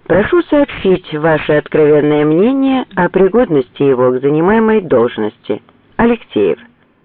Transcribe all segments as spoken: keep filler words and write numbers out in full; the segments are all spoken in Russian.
Прошу сообщить ваше откровенное мнение о пригодности его к занимаемой должности. Алексеев.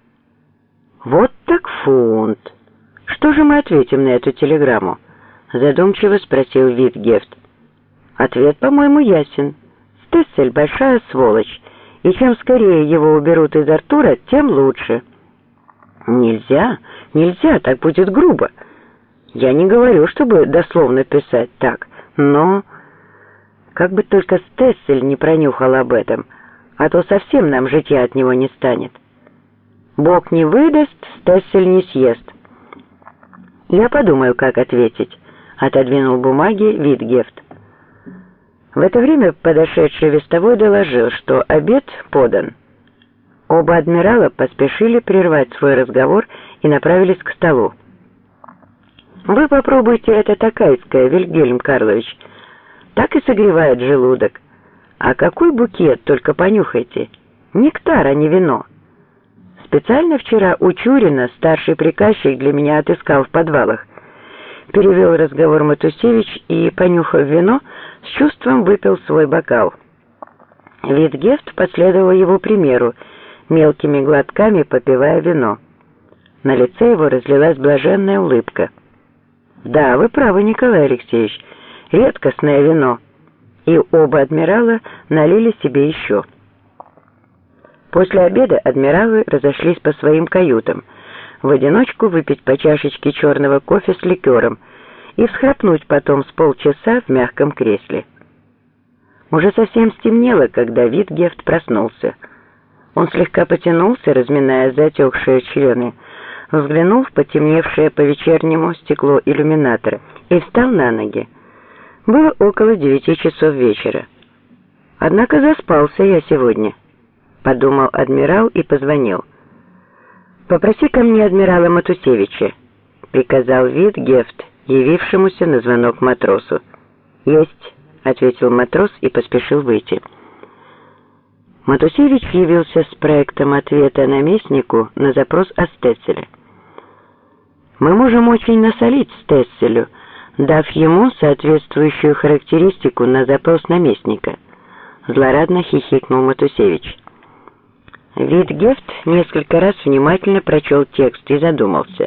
Вот так фунт. Что же мы ответим на эту телеграмму? Задумчиво спросил Витгефт. Ответ, по-моему, ясен. Стессель большая сволочь, и чем скорее его уберут из Артура, тем лучше. Нельзя, нельзя, так будет грубо. Я не говорю, чтобы дословно писать так, но... Как бы только Стессель не пронюхал об этом, а то совсем нам житья от него не станет. Бог не выдаст, Стессель не съест. Я подумаю, как ответить, отодвинул бумаги Витгефт. В это время подошедший вестовой доложил, что обед подан. Оба адмирала поспешили прервать свой разговор и направились к столу. Вы попробуйте это такайское, Вильгельм Карлович. Так и согревает желудок. А какой букет, только понюхайте. Нектар, а не вино. Специально вчера у Чурина старший приказчик для меня отыскал в подвалах. Перевел разговор Матусевич и, понюхав вино, с чувством выпил свой бокал. Витгефт последовал его примеру, мелкими глотками попивая вино. На лице его разлилась блаженная улыбка. «Да, вы правы, Николай Алексеевич. Редкостное вино». И оба адмирала налили себе еще. После обеда адмиралы разошлись по своим каютам, в одиночку выпить по чашечке черного кофе с ликером и всхрапнуть потом с полчаса в мягком кресле. Уже совсем стемнело, когда Витгефт проснулся. Он слегка потянулся, разминая затекшие члены, взглянул в потемневшее по-вечернему стекло иллюминатора и встал на ноги. Было около девяти часов вечера. «Однако заспался я сегодня», — подумал адмирал и позвонил. «Попроси ко мне адмирала Матусевича», — приказал Витгефт, явившемуся на звонок матросу. «Есть», — ответил матрос и поспешил выйти. Матусевич явился с проектом ответа наместнику на запрос о Стесселе. «Мы можем очень насолить Стесселю, дав ему соответствующую характеристику на запрос наместника», — злорадно хихикнул Матусевич. Витгефт несколько раз внимательно прочел текст и задумался.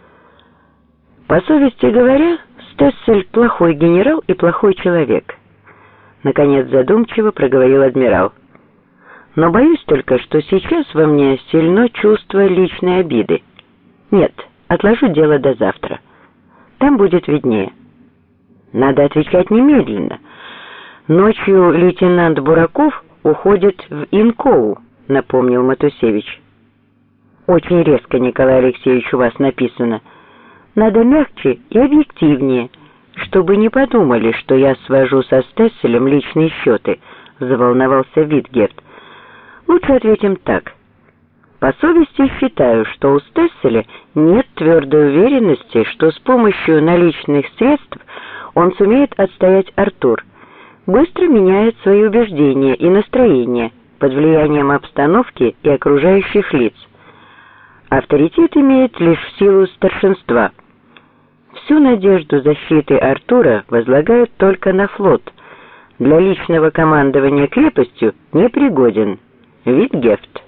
«По совести говоря, Стессель плохой генерал и плохой человек», — наконец задумчиво проговорил адмирал. «Но боюсь только, что сейчас во мне сильно чувство личной обиды. Нет, отложу дело до завтра. Там будет виднее. Надо отвечать немедленно. Ночью лейтенант Бураков уходит в Инкоу», — напомнил Матусевич. «Очень резко, Николай Алексеевич, у вас написано. Надо мягче и объективнее, чтобы не подумали, что я свожу со Стесселем личные счеты», — заволновался Витгефт. «Лучше ответим так. По совести считаю, что у Стесселя нет твердой уверенности, что с помощью наличных средств он сумеет отстоять Артур. Быстро меняет свои убеждения и настроения под влиянием обстановки и окружающих лиц. Авторитет имеет лишь в силу старшинства. Всю надежду защиты Артура возлагает только на флот. Для личного командования крепостью непригоден. Витгефт».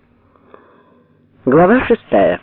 Глава шестая.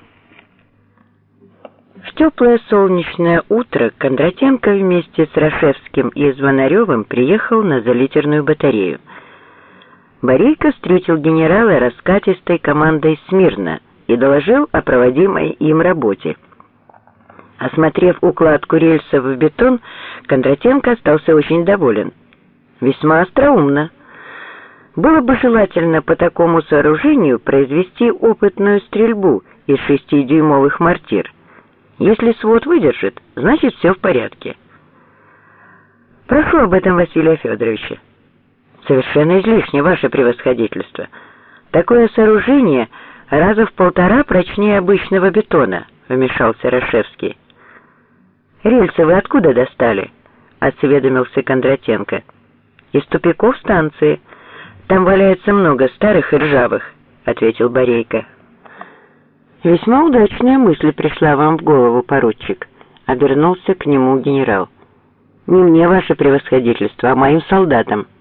В теплое солнечное утро Кондратенко вместе с Рашевским и Звонаревым приехал на залитерную батарею. Борейко встретил генерала раскатистой командой смирно и доложил о проводимой им работе. Осмотрев укладку рельсов в бетон, Кондратенко остался очень доволен. Весьма остроумно. Было бы желательно по такому сооружению произвести опытную стрельбу из шестидюймовых мортир. Если свод выдержит, значит все в порядке. Прошу об этом Василия Федоровича. Совершенно излишне, ваше превосходительство. Такое сооружение раза в полтора прочнее обычного бетона, вмешался Рашевский. Рельсы вы откуда достали? Осведомился Кондратенко. Из тупиков станции. Там валяется много старых и ржавых, ответил Борейко. Весьма удачная мысль пришла вам в голову, поручик, обернулся к нему генерал. Не мне, ваше превосходительство, а моим солдатам.